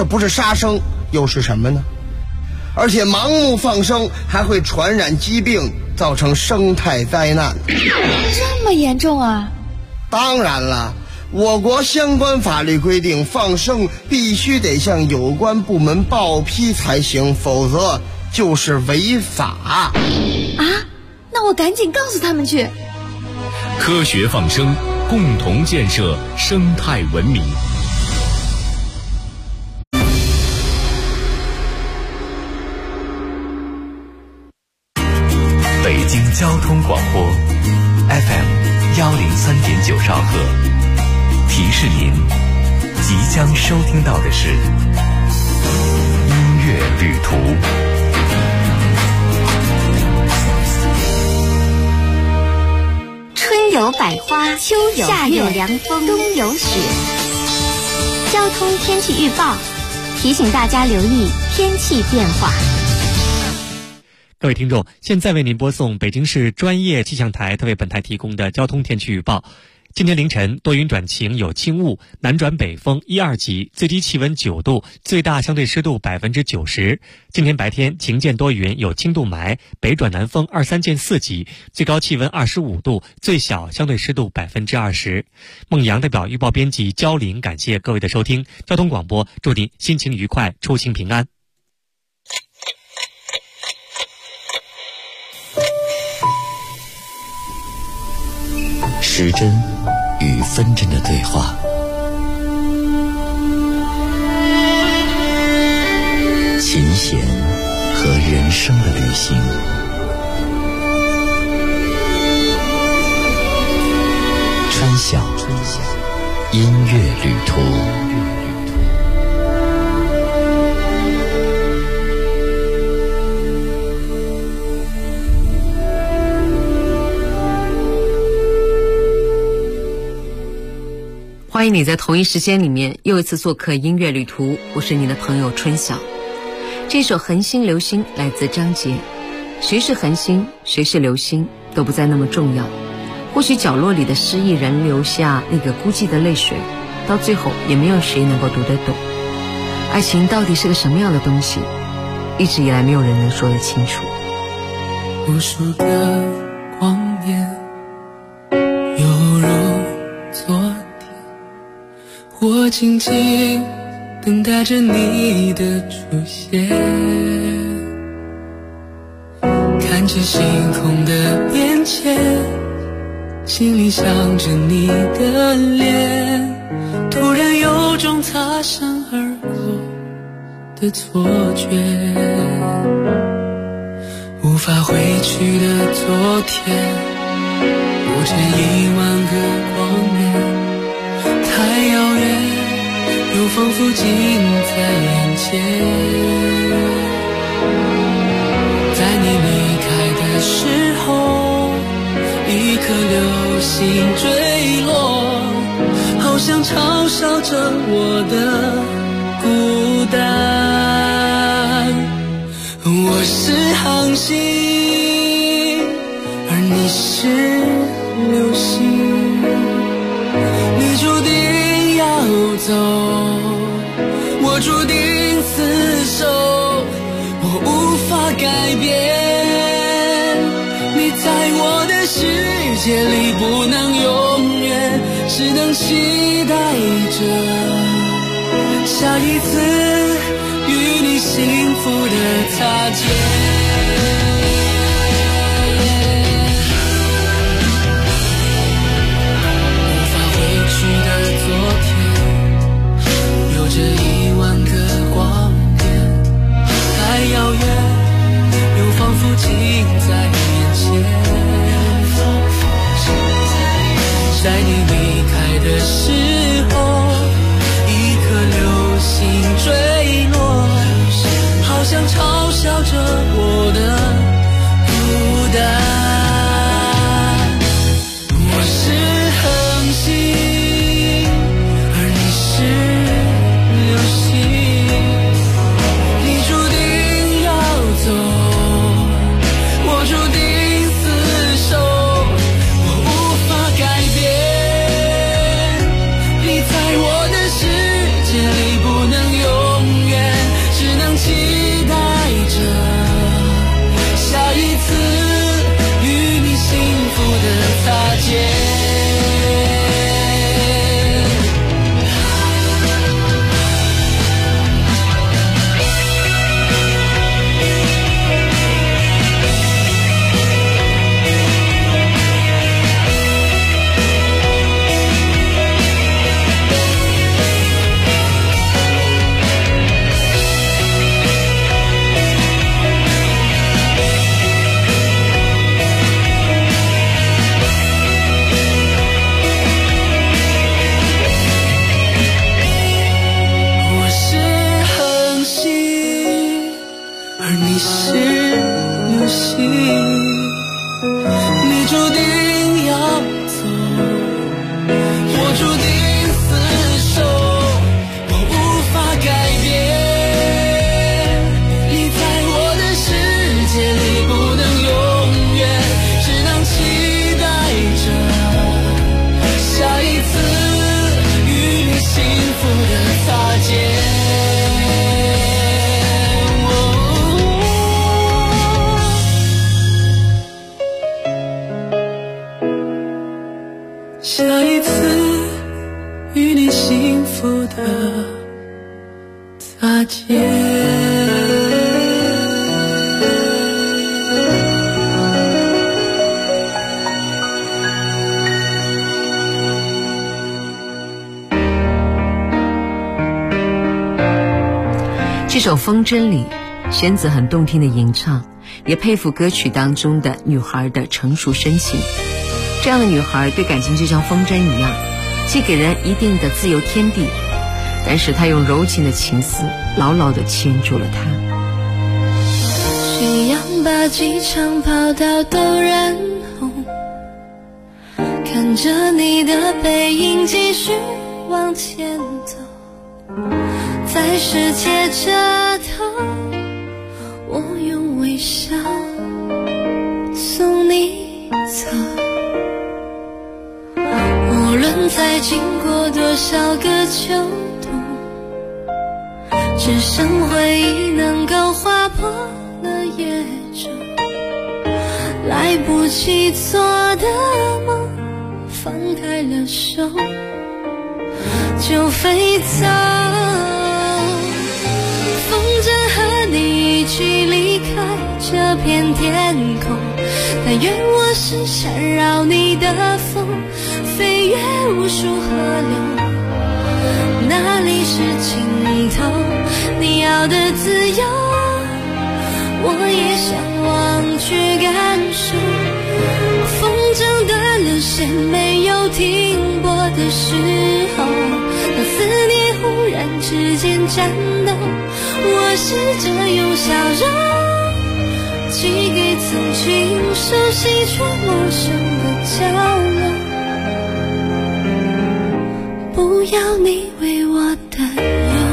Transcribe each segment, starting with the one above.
这不是杀生又是什么呢？而且盲目放生还会传染疾病，造成生态灾难。 这么严重啊？ 当然了，我国相关法律规定，放生必须得向有关部门报批才行，否则就是违法。 啊？那我赶紧告诉他们去。 科学放生，共同建设生态文明。北京交通广播 FM103.9兆赫，提示您即将收听到的是音乐旅途。 春有百花，秋有夏有凉风，冬有雪。交通天气预报提醒大家留意天气变化。 各位听众，现在为您播送北京市专业气象台特为本台提供的交通天气预报。今天凌晨多云转晴，有轻雾，南转北风1、2级，最低气温9度，最大相对湿度90%。今天白天晴间多云，有轻度霾，北转南风2、3见4级，最高气温25度，最小相对湿度20%。孟阳代表预报编辑焦林，感谢各位的收听。交通广播祝您心情愉快，出行平安。 时针与分针的对话，琴弦和人生的旅行，春晓音乐旅途。 欢迎你在同一时间里面又一次做客音乐旅途，我是你的朋友春晓。这首恒星流星来自张杰，谁是恒星谁是流星都不再那么重要，或许角落里的失意人留下那个孤寂的泪水，到最后也没有谁能够读得懂。爱情到底是个什么样的东西，一直以来没有人能说得清楚。 无数个光年犹如昨天，我静静等待着你的出现，看着星空的变迁，心里想着你的脸，突然有种擦身而过的错觉，无法回去的昨天，不止10000个光年，太遥远又仿佛近在眼前。在你离开的时候，一颗流星坠落，好像嘲笑着我的孤单。我是恒星，而你是流星，你注定要走，我注定厮守，我无法改变。你在我的世界里不能永远，只能期待着下一次与你幸福的擦肩。这10000个光点，太遥远又仿佛近在眼前。在你离开的时候，一颗流星坠落，好像嘲笑着我的阿姐。 这首《风筝》里，弦子很动听的吟唱，也佩服歌曲当中的女孩的成熟深情。这样的女孩对感情就像风筝一样，既给人一定的自由天地，但是她用柔情的情丝牢牢地牵住了她。 夕阳把机场跑道都染红，看着你的背影继续往前走，在世界这头，我用微笑送你走。无论再经过多少个秋冬，只剩回忆能够划破了夜昼，来不及做的梦，放开了手就飞走。风筝和你一起离开这片天空，但愿我是缠绕你的风，飞越无数河流，哪里是尽头？你要的自由，我也向往去感受。风筝断了线，没有停泊的时候，当思念忽然之间颤抖，我试着用笑容寄给曾经熟悉却陌生的角落，不要你为我担忧。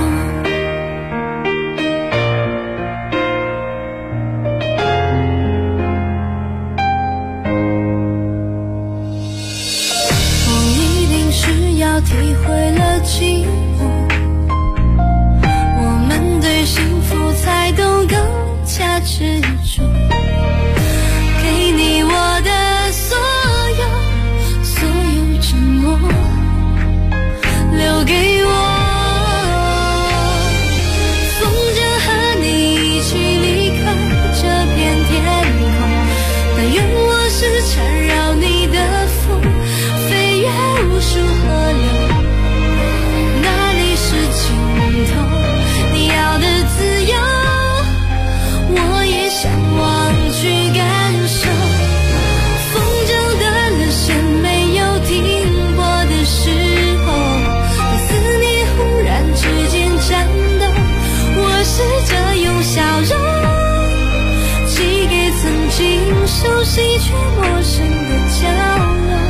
体会了寂寞，我们对幸福才懂更加执着，给你我的所有承诺，留给我。风筝和你一起离开这片天空，但愿我是缠绕你的风，飞越无数河流，哪里是尽头？你要的自由，我也向往去感受。风筝断了线，没有停泊的时候，当思念忽然之间颤抖，我试着用笑容寄给曾经熟悉却陌生的角落，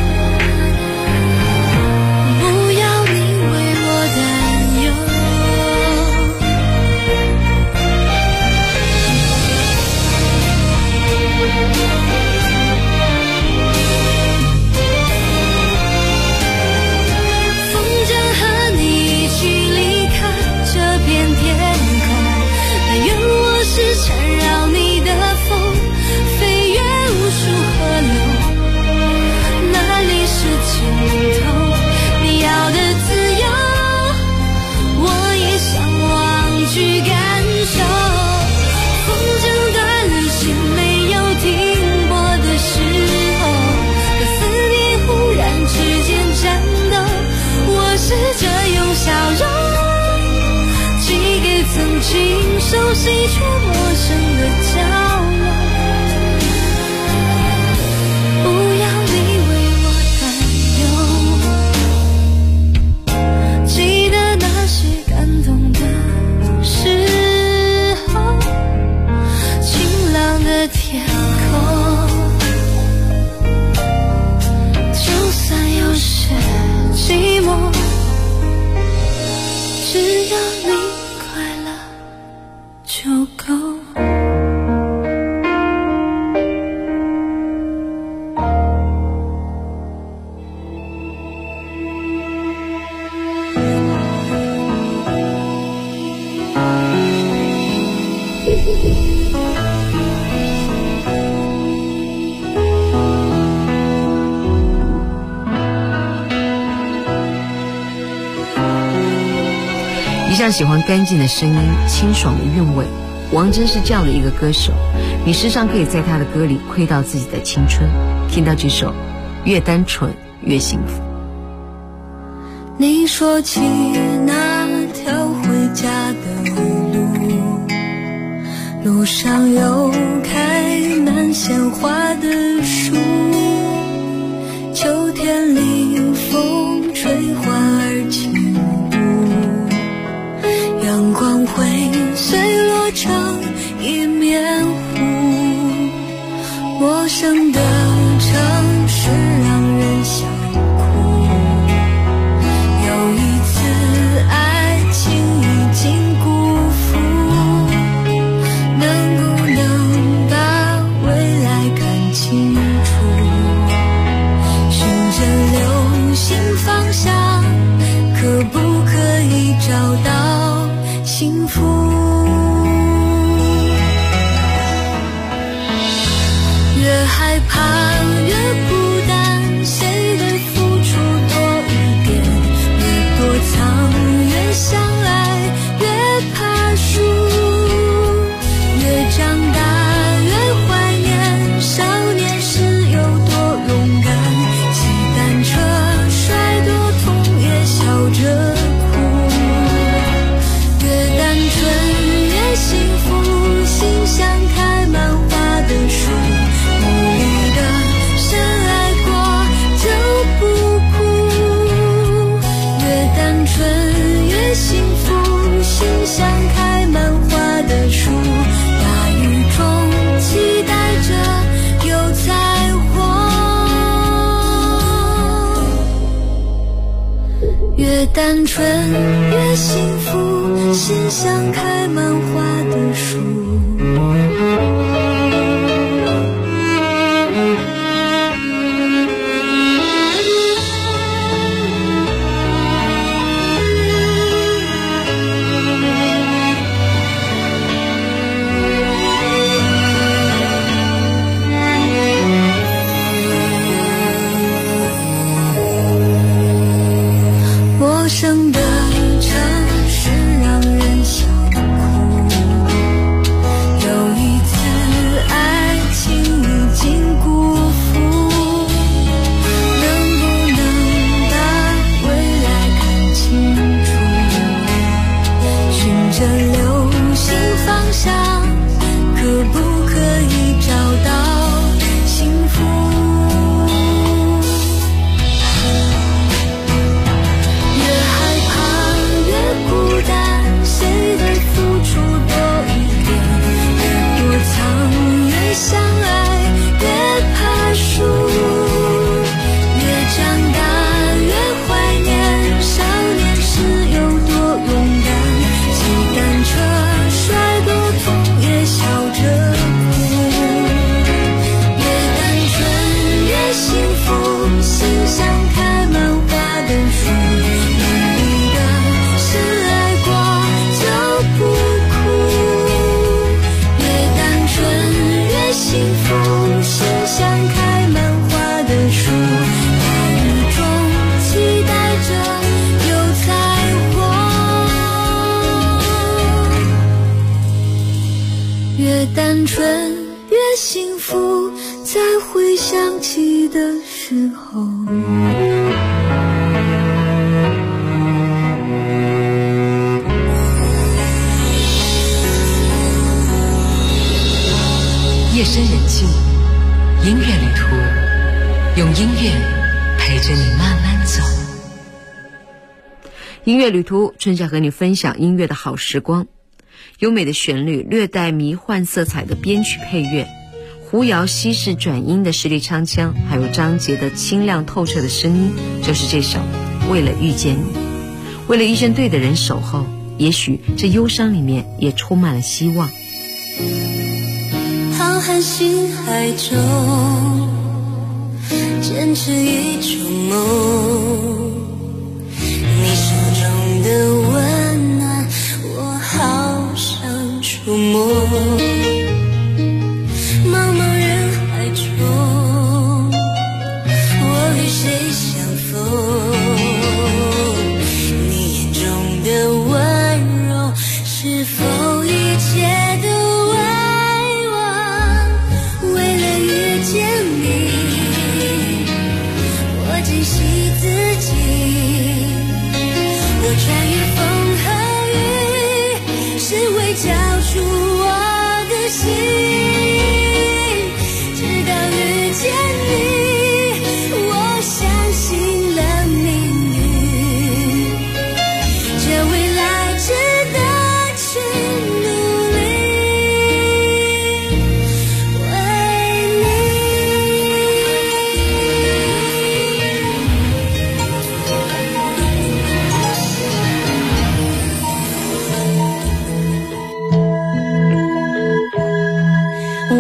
缠绕你的风，飞越无数河流，哪里是尽头？你要的自由，我也向往去感受。风筝断了线，没有停泊的时候，当思念忽然之间颤抖，我试着用笑容寄给曾经熟悉却陌生的角落，不要你为我担忧。记得那些感动的时候，晴朗的天空，就算有些寂寞，只要你快乐就够。 样喜欢干净的声音，清爽的韵味。王珍是这样的一个歌手，你时常可以在他的歌里窥到自己的青春，听到这首越单纯越幸福。 你说起那条回家的路，路上有开满鲜花的树，秋天里风吹花儿起舞，阳光会碎落成一面湖，陌生的城市让人想哭，有一次爱情已经辜负，能不能把未来看清楚，循着流星方向，可不可以找到幸福？越害怕越孤单，谁的付出多一点，越躲藏越相爱，越怕输，越长大越怀念少年时有多勇敢，骑单车摔多痛也笑着哭，越单纯越幸福，心像开满花的树，心像开满花的树，大雨中期待着有彩虹，越单纯越幸福，心像开满花的树。陌生的城市让人想哭，有一次爱情已经辜负，能不能把未来看清楚，循着流星方向，可不可以找到幸福？相爱越怕输，越长大越怀念少年时有多勇敢，骑单车摔多痛也笑着哭，越单纯越幸福，心像开满花的树，努力的深爱过就不哭，越单纯幸福，心像开满花的树，大雨中期待着有彩虹，越单纯越幸福，在回想起的时候。 夜深人静，音乐旅途，用音乐陪着你慢慢走。音乐旅途，春夏和你分享音乐的好时光。优美的旋律，略带迷幻色彩的编曲配乐，胡瑶西式转音的实力唱腔，还有张杰的清亮透彻的声音，就是这首《为了遇见你》。为了遇见对的人守候，也许这忧伤里面也充满了希望。 浩瀚星海中，坚持一种梦，你手中的温暖，我好想触摸。茫茫人海中，我与谁相逢？你眼中的温柔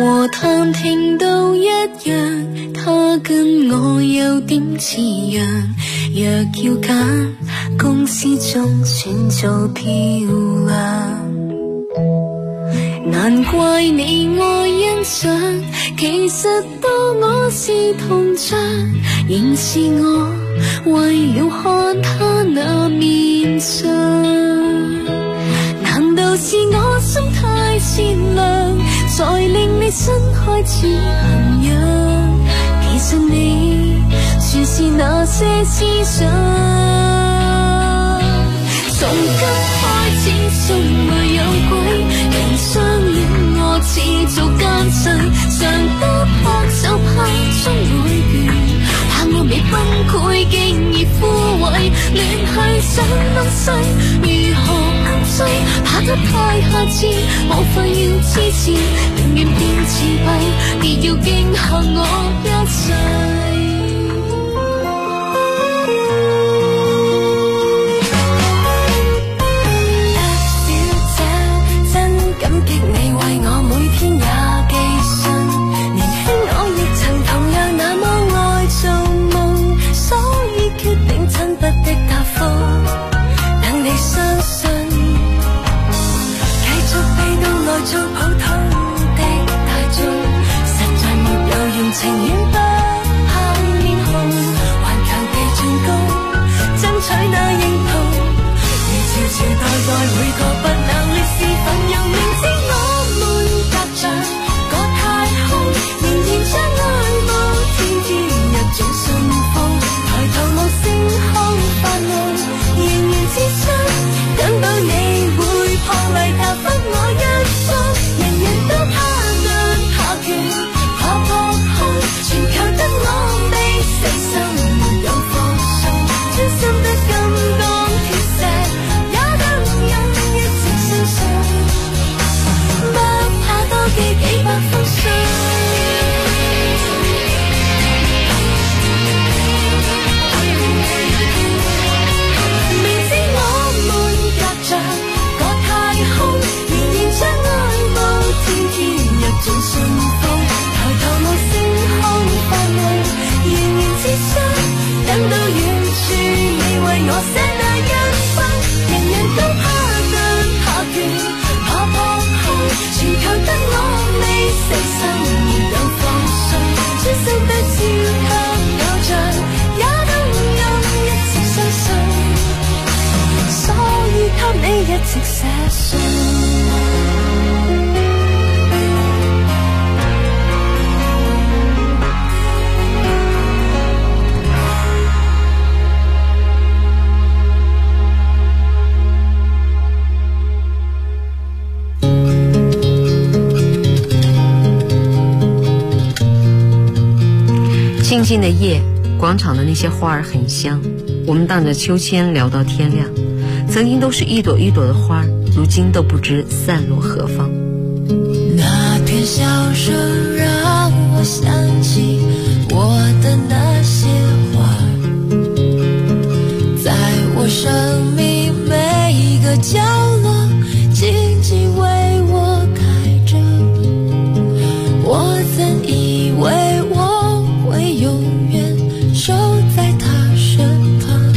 和探聽都一樣，他跟我有點似樣。若要揀，公司中選做漂亮。難怪你愛欣賞，其實當我是銅像，仍是我為了看他那面相。難道是我心太善良，才令你身開始痕癢？其實你全是那些思想。從今開始信內有鬼，人相戀我似做奸臣，常得拍手拍中每段，怕我未崩潰竟已枯萎，亂去想東西如何控制，怕得太下次無法要支持，永遠變自閉，亦要驚嚇我一世。情願不怕面紅，頑強地進攻，爭取那認同。如潮潮代代每個不能烈士奮勇，明知我們隔着個太空，仍然將愛慕天天一種信奉。抬頭望星空發夢，仍然自信等到你會破例踏翻我一步。人人都怕硬怕拳。全靠得我被死心沒有放鬆，專心得咁當鐵石，也能用一直相信，不怕多記幾百封信。明知我們隔着個太空，仍然將愛慕天天入盡信奉。抬頭望星發夢，仍然自信，等到遠處你為我寫那一封。人人都怕硬怕拳怕撲空，全靠得我未死心沒有放鬆，專心得超級偶像，也能用一直相信，所以給你一直寫信。 静静的夜，广场的那些花儿很香，我们荡着秋千聊到天亮。曾经都是一朵一朵的花，如今都不知散落何方。 那片笑声让我想起我的那些花，在我生命每一个角落静静为我开着。我曾以为我会永远守在他身旁，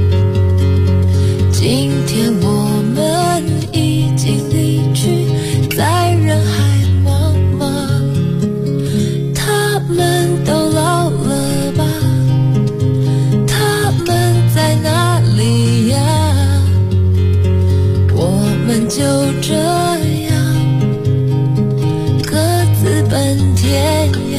今天我们已经离去，在人海茫茫。他们都老了吧？他们在哪里呀？我们就这样各自奔天涯。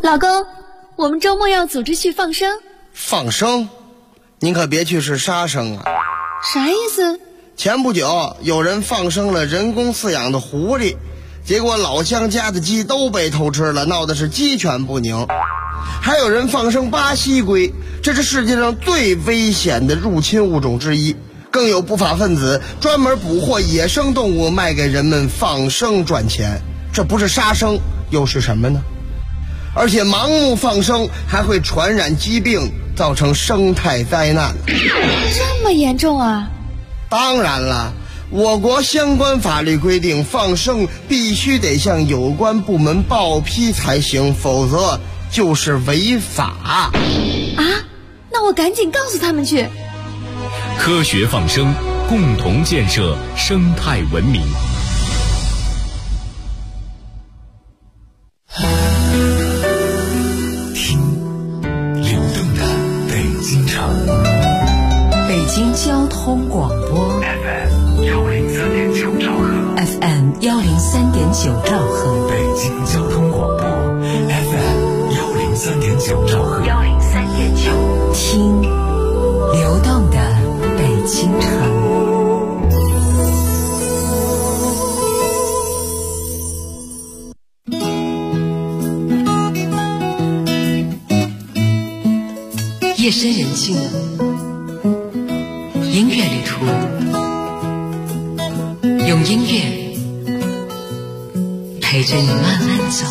老公，我们周末要组织去放生。 放生？您可别去是杀生啊！ 啥意思？ 前不久有人放生了人工饲养的狐狸，结果老乡家的鸡都被偷吃了，闹的是鸡犬不宁。还有人放生巴西龟，这是世界上最危险的入侵物种之一。更有不法分子专门捕获野生动物卖给人们放生赚钱，这不是杀生又是什么呢？而且盲目放生还会传染疾病，造成生态灾难。 这么严重啊？ 当然了，我国相关法律规定，放生必须得向有关部门报批才行，否则就是违法。 啊？那我赶紧告诉他们去。 科学放生，共同建设生态文明。听流动的北京城， 北京交通广播 FM 103.9兆赫 FM 103.9兆赫， 北京交通广播 FM 103.9兆赫 103.9，听流动的北京城。夜深人静了，音乐旅途，用音乐陪着你慢慢走。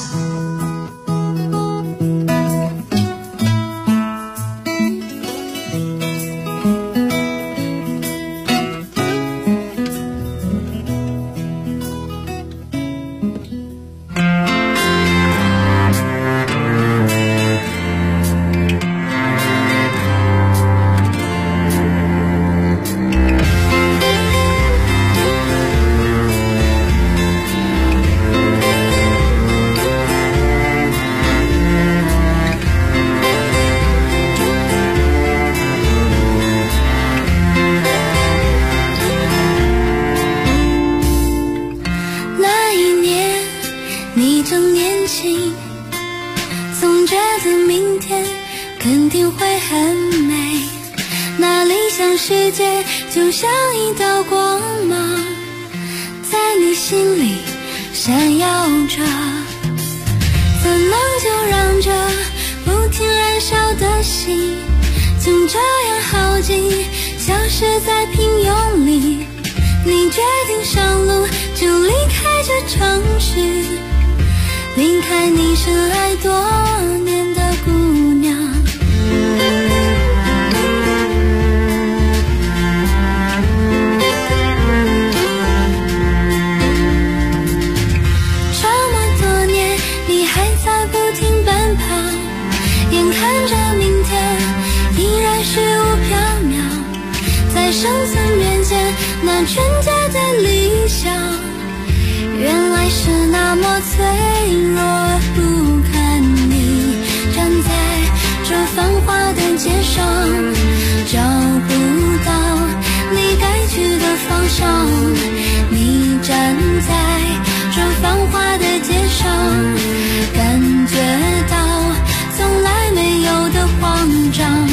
就像一道光芒，在你心里闪耀着，怎能就让这不停燃烧的心就这样耗尽，消失在平庸里。你决定上路，就离开这城市，离开你深爱多年的姑娘。看着明天依然虚无缥缈，在生存面前那纯洁的理想，原来是那么脆弱不堪。你站在这繁华的街上，找不到你该去的方向。你站在这繁华的街上，感觉到从来没有的慌张。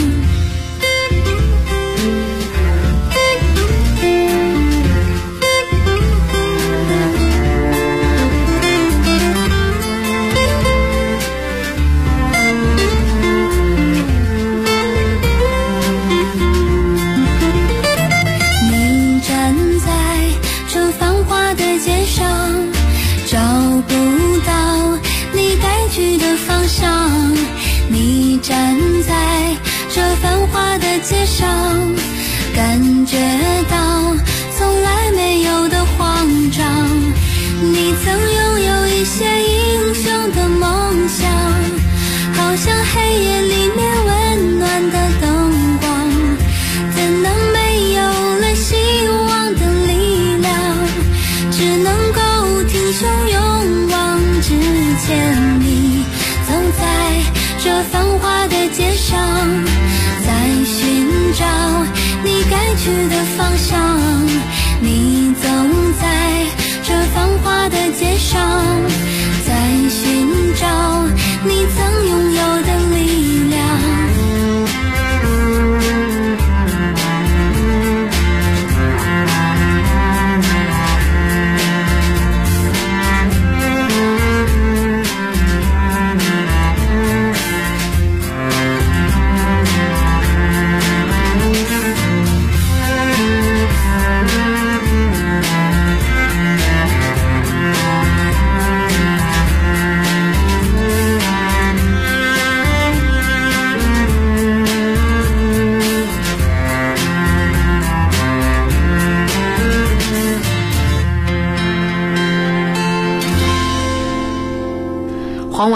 你站在这繁华的街上，找不到你该去的方向。你站在这繁华的街上，感觉到从来没有的慌张。你曾拥有一些英雄的梦想，好像黑夜里面温暖的灯光，怎能没有了希望的力量，只能够挺胸勇往直前。你走在这繁华的街上，在寻找你该去的方向。你走在这繁华的街上，在寻找你曾拥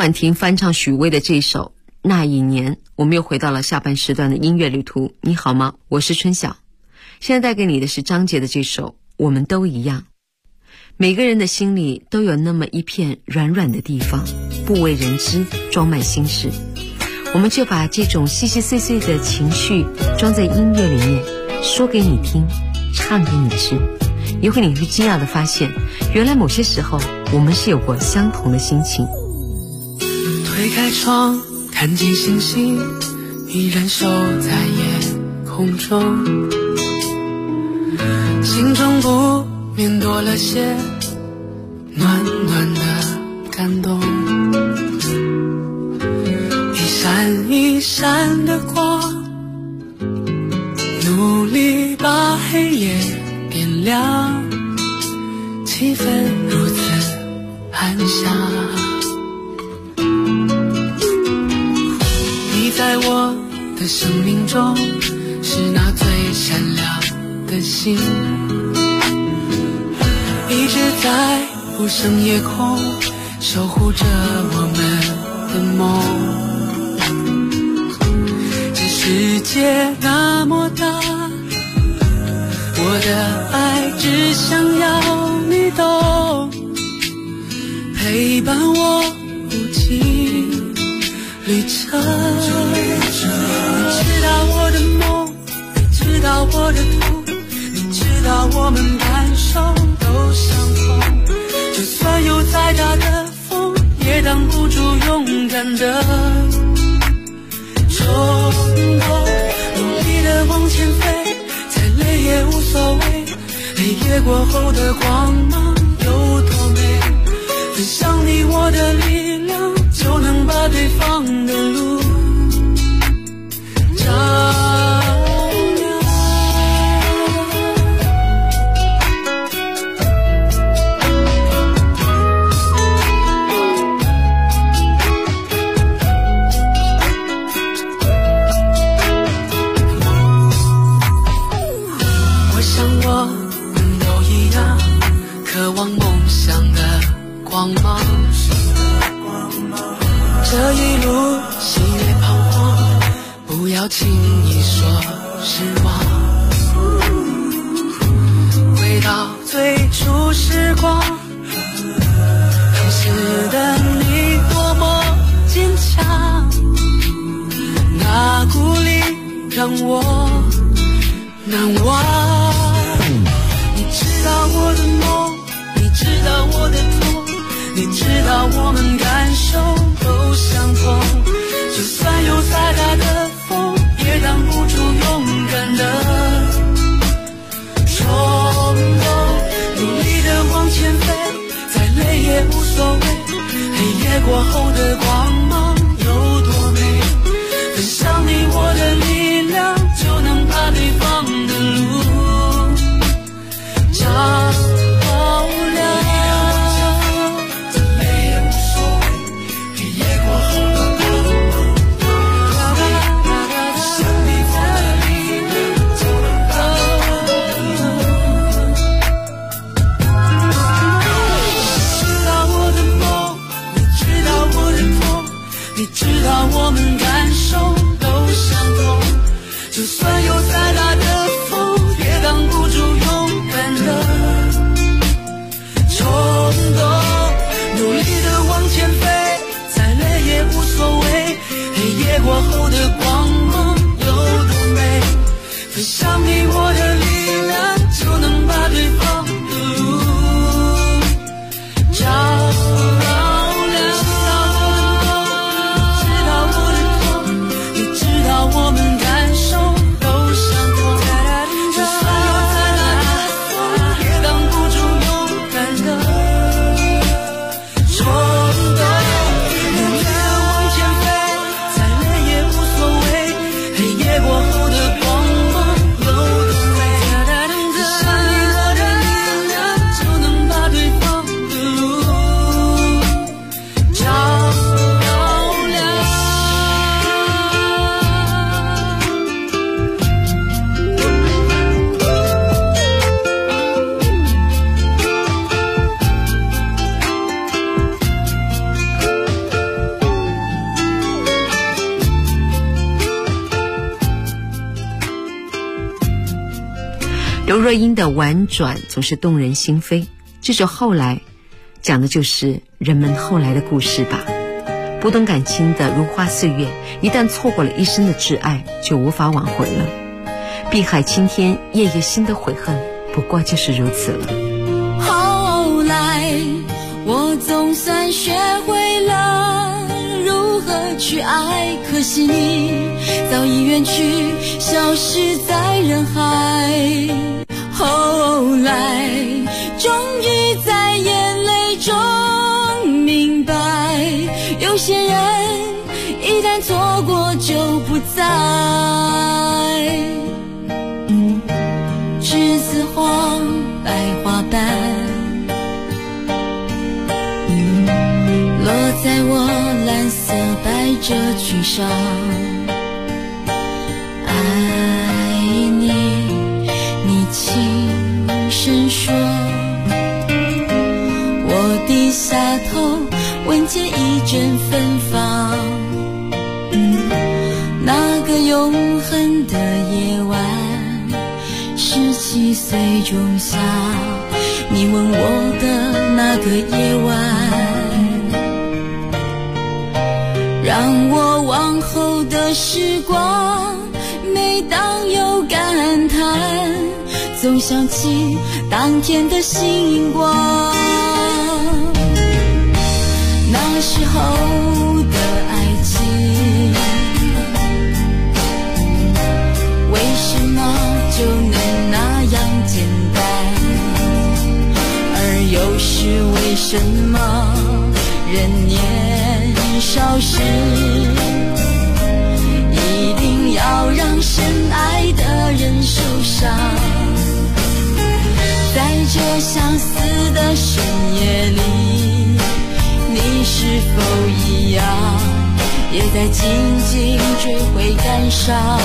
婉婷翻唱许巍的这首《那一年》。我们又回到了下半时段的音乐旅途。你好吗？我是春晓。现在带给你的是张杰的这首《我们都一样》。每个人的心里都有那么一片软软的地方，不为人知，装满心事。我们就把这种细细碎碎的情绪装在音乐里面，说给你听，唱给你吃。一会你会惊讶地发现，原来某些时候我们是有过相同的心情。 推开窗，看见星星依然守在夜空中，心中不免多了些暖暖的感动。一闪一闪的光，努力把黑夜点亮，气氛如此安详。你在我的生命中是那最闪亮的星，一直在无声夜空守护着我们的梦。这世界那么大，我的爱只想要你懂，陪伴我无尽旅程。你知道我的梦，你知道我的痛，你知道我们感受都相同。就算有再大的风，也挡不住勇敢的冲动。努力的往前飞，再累也无所谓，黑夜过后的光芒有多美，分享你我的力量，就能把对方的路照亮。我想我们都一样，渴望梦想的光芒。这一路喜悦彷徨，不要轻易说失望。回到最初时光，当时的你多么坚强，那鼓励让我难忘。你知道我的梦，你知道我的痛，你知道我们感受都相同。就算有再大的风，也挡不住勇敢的冲动。努力的往前飞，再累也无所谓，黑夜过后的光芒有多美，分享你我的力量，就能把对方的路照亮。我们感受都相同，就算有再大的风，也挡不住勇敢的冲动。努力的往前飞，再累也无所谓，黑夜过后的光芒有多美，分享你我的力量，就能把对方的路照亮。我们感受都相同，就算有再大的风，也挡不住勇敢的冲动。努力的往前飞，再累也无所谓， 刘若英的婉转总是动人心扉，这首后来讲的就是人们后来的故事吧。不懂感情的如花岁月，一旦错过了一生的挚爱，就无法挽回了。碧海青天，夜夜心的悔恨，不过就是如此了。 后来我总算学会了如何去爱，可惜你早已远去，消失在人海。后来终于在眼泪中明白，有些人一旦错过就不再。栀子花白花瓣落在我蓝色百褶裙上，爱你，你轻声说，我低下头闻见一阵芬芳。那个永恒的夜晚，17岁仲夏，你吻我的那个夜晚，让我往后的时光，每当有感叹，总想起当天的星光。那时候的爱情，为什么就能那样简单？而又是为什么人年少时，一定要让深爱的人受伤？在这相似的深夜里，你是否一样，也在紧紧追悔感伤？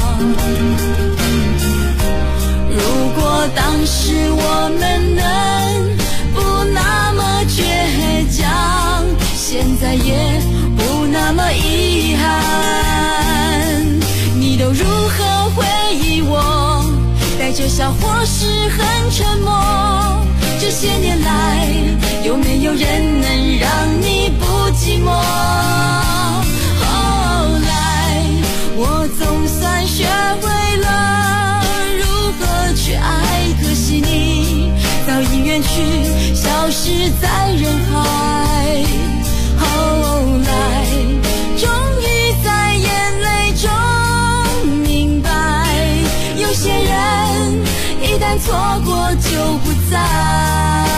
如果当时我们能不那么倔强，现在也不那么遗憾。你都如何回忆我？带着笑或是很沉默。这些年来，有没有人能让你不寂寞？后来我总算学会了如何去爱，可惜你早已远去，消失在人海。后来终于在眼泪中明白，有些人一旦错过就不再。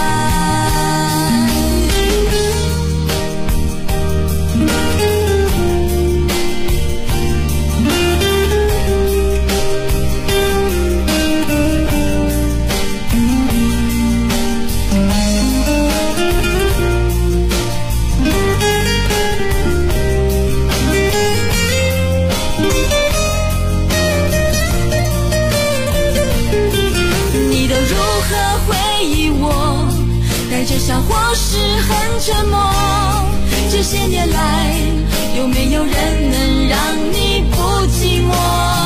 笑或是很沉默，这些年来，有没有人能让你不寂寞？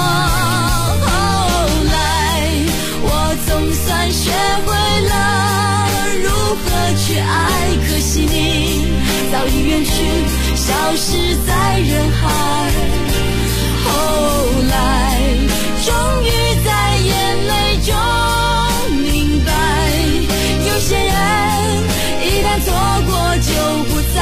后来我总算学会了如何去爱，可惜你早已远去，消失在人海。后来终于在眼泪中明白，有些人一旦错过就不在。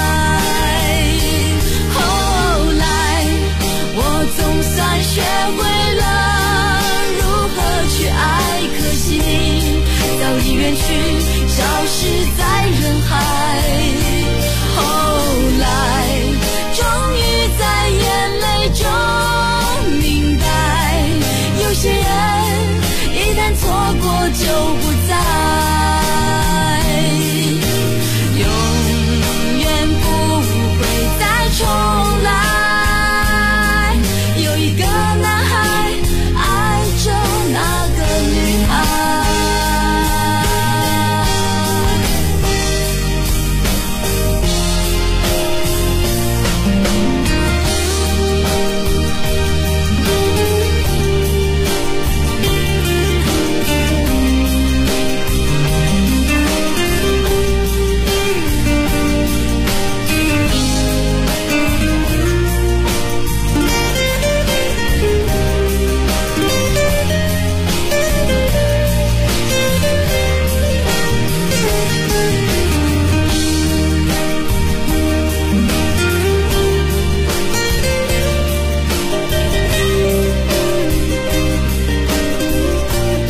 后来我总算学会了如何去爱，可惜你早已远去，消失在人海。后来终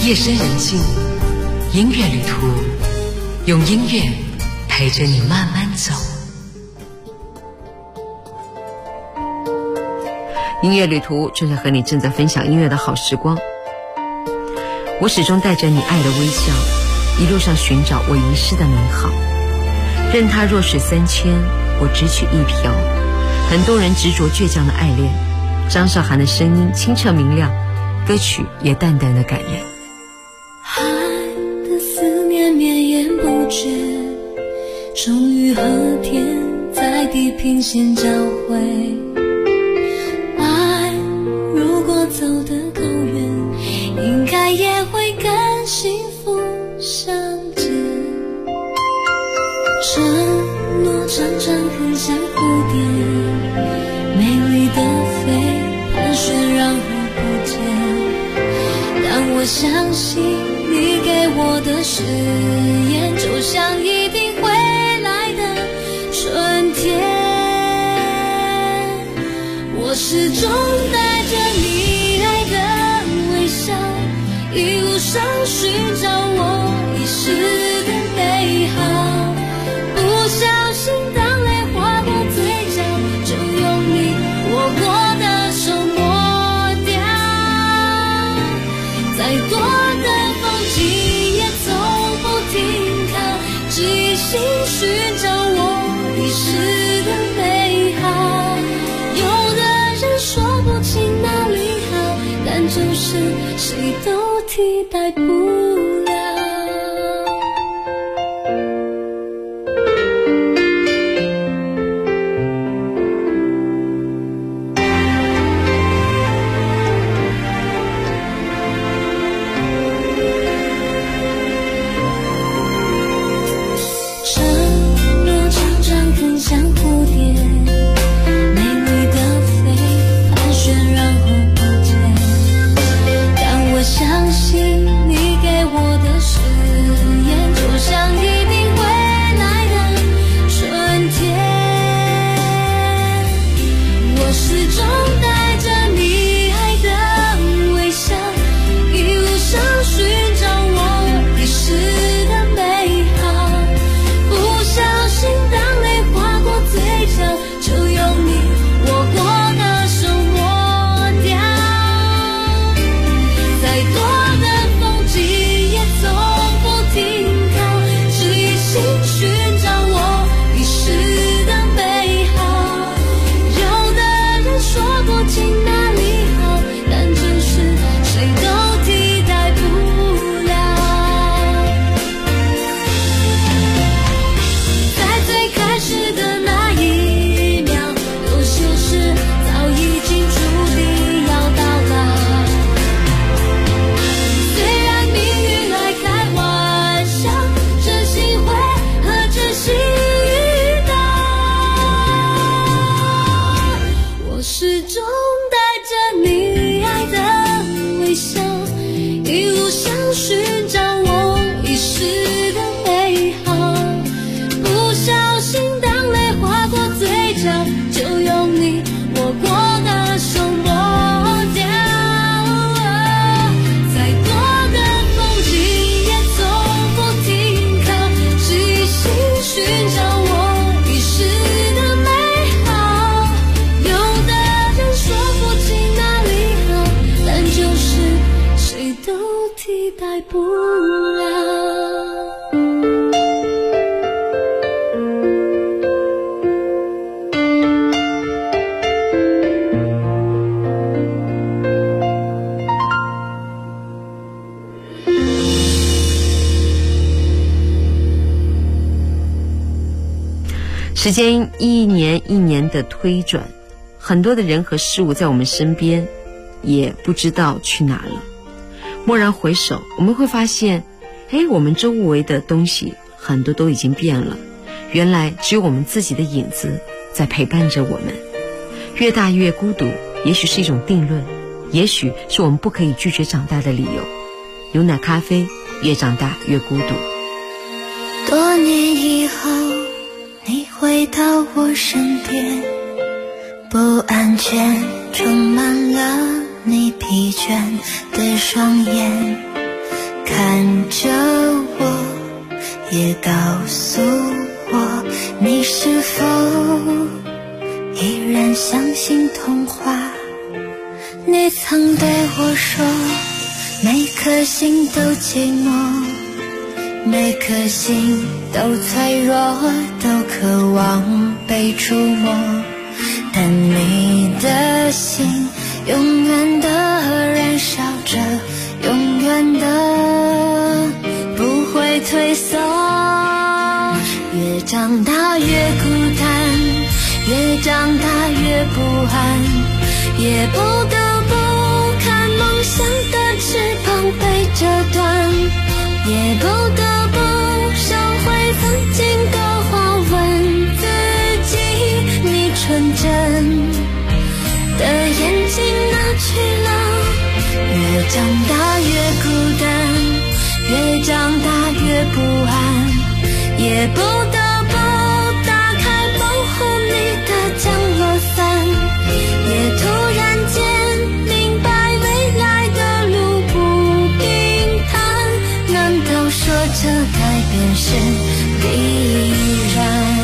夜深人静，音乐旅途，用音乐陪着你慢慢走。音乐旅途正在和你正在分享音乐的好时光，我始终带着你爱的微笑，一路上寻找我遗失的美好。任它弱水3000，我只取一瓢。很多人执着倔强的爱恋，张韶涵的声音清澈明亮，歌曲也淡淡的感人。 爱的思念绵延不绝，终于和天在地平线交汇。爱如果走得够远，应该也会跟幸福相见。承诺常常很像蝴蝶，美丽的飞，盘旋然后不见。但我相信你给我的誓言，就像一定会来的春天。我始终带着你爱的微笑，一路上寻找我遗失的美好。不小心当泪划过嘴角，就用你握过的手抹掉。再多的风景也从不停靠，只一心寻找我遗失的美好。有的人说不清哪里好，但就是谁都替代不了。 时间一年一年的推转，很多的人和事物在我们身边也不知道去哪了。蓦然回首，我们会发现我们周围的东西很多都已经变了，原来只有我们自己的影子在陪伴着我们。越大越孤独，也许是一种定论，也许是我们不可以拒绝长大的理由。牛奶咖啡，越长大越孤独。 多年以后你回到我身边，不安全充满了你疲倦的双眼， 看着我，也告诉我，你是否依然相信童话？你曾对我说，每颗心都寂寞，每颗心都脆弱，都渴望被触摸，但你的心永远的燃烧着，永远的不会退缩。越长大越孤单，越长大越不安，也不得不看梦想的翅膀被折断，也不得不收回曾经的话，问自己，你纯真的眼睛哪去了？越长大越孤单，越长大越不安，也不得不打开保护你的降落伞，也突然间明白未来的路不平坦，难道说这改变是必然？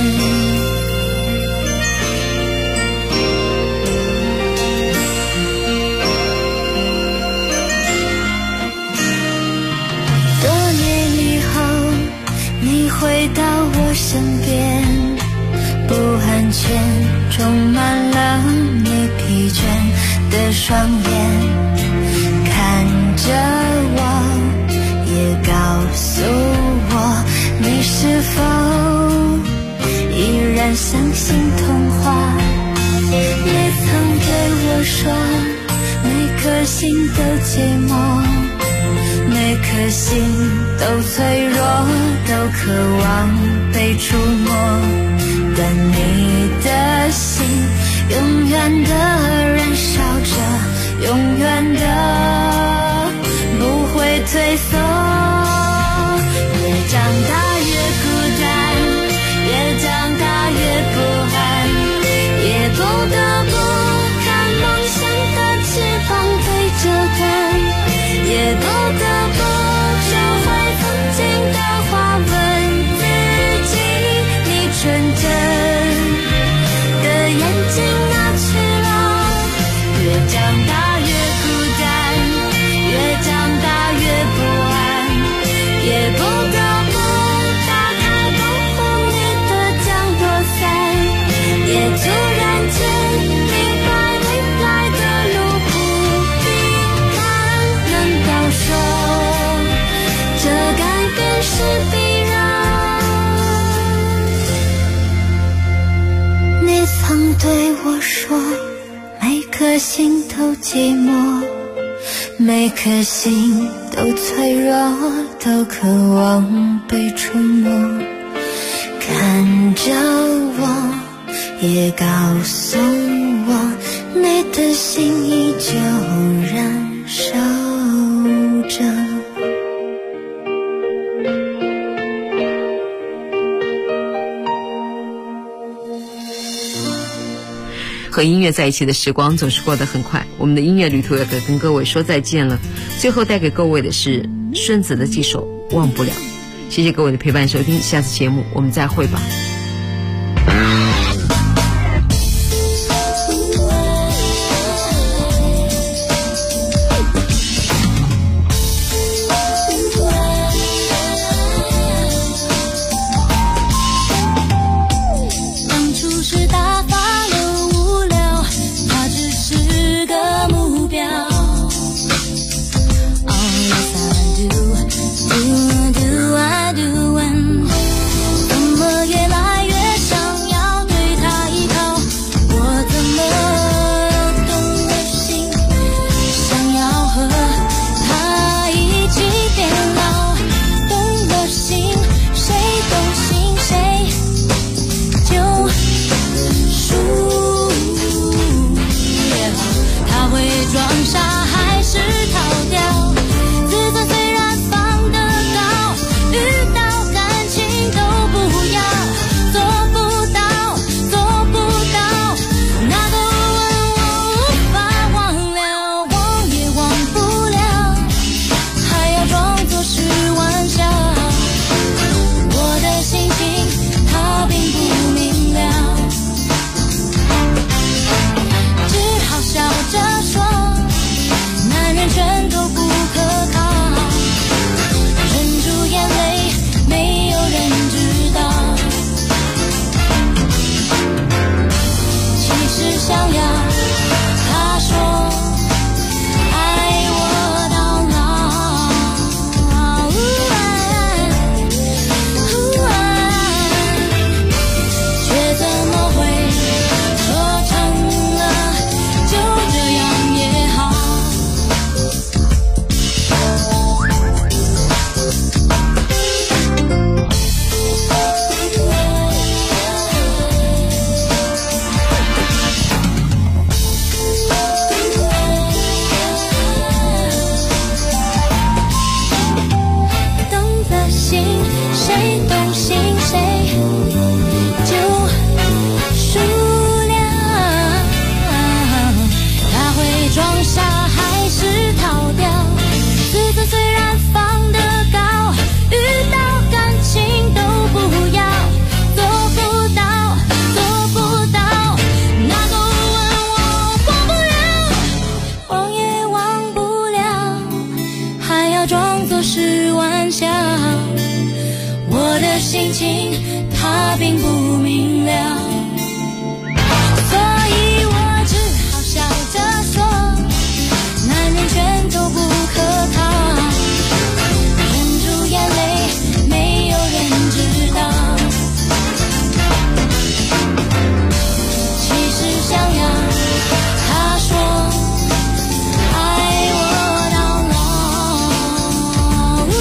回到我身边，不安全充满了你疲倦的双眼，看着我，也告诉我，你是否依然相信童话？你曾对我说，每颗心都寂寞，每颗心都脆弱，都渴望被触摸，但你的心永远的燃烧着，永远的不会退缩。越长大越孤单，越长大越不安，也不得不看梦想的翅膀被折断，也不得不收回曾经的话，问自己，你纯真的眼睛哪去了？越长大越孤单，越长大越不安，也不得不打开保护你的降落伞，也突然间明白未来的路不平坦，难道说这改变是必然？你曾对我说，每颗心都寂寞，每颗心都脆弱，都渴望被触摸，看着我，也告诉我，你的心依旧燃烧着。 和音乐在一起的时光总是过得很快，我们的音乐旅途要跟各位说再见了。最后带给各位的是顺子的几首《忘不了》。谢谢各位的陪伴收听，下次节目我们再会吧。 做事心情它并不明了，所以我只好笑着说，男人全都不可靠，忍住眼泪，没有人知道。其实想要他说爱我到老，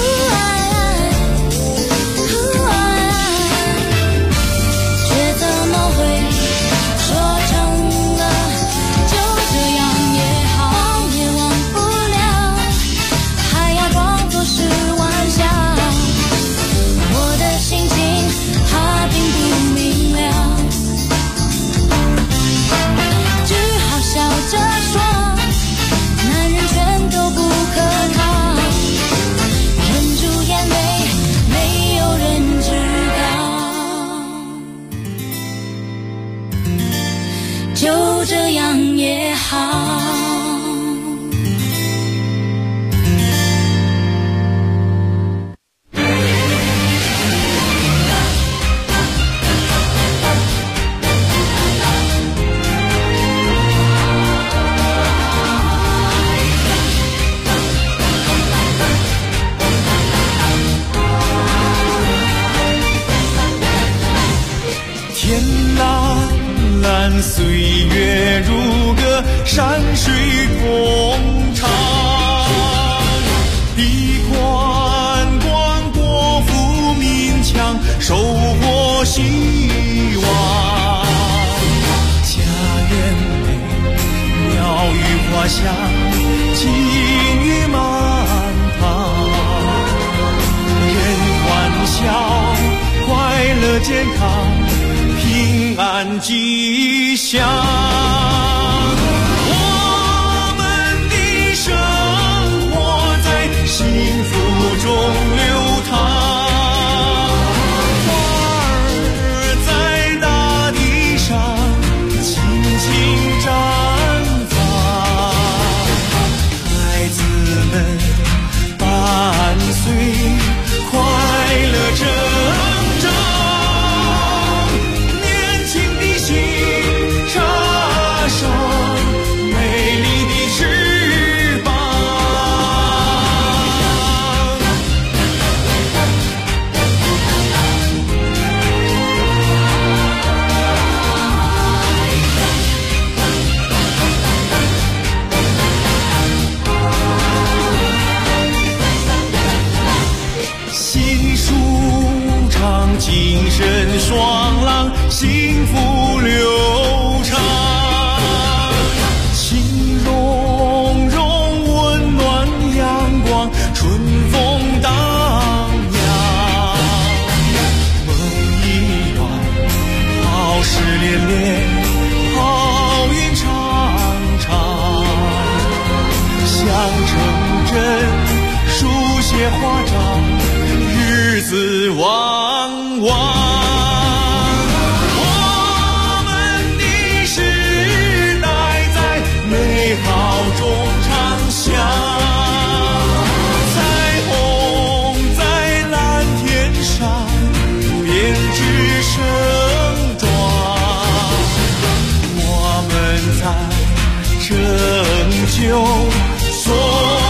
却怎么会说成了就这样也好，也忘不了，还要装作是玩笑。我的心情它并不明了，只好笑着说，男人全都不可靠，忍住眼泪，没有人知道，就这样也好。 天蓝蓝，岁月如歌，山水同唱。地宽广，国富民强，收获希望。家园美，鸟语花香，金玉满堂。人欢笑，快乐健康，平安吉祥。我们的生活在幸福中流淌，花儿在大地上轻轻绽放，孩子们伴随快乐成长。精神爽朗，幸福流畅，情融融，温暖阳光，春风荡漾。梦一圆，好事连连，好运长长，想成真，书写华章，日子旺旺。我拯救所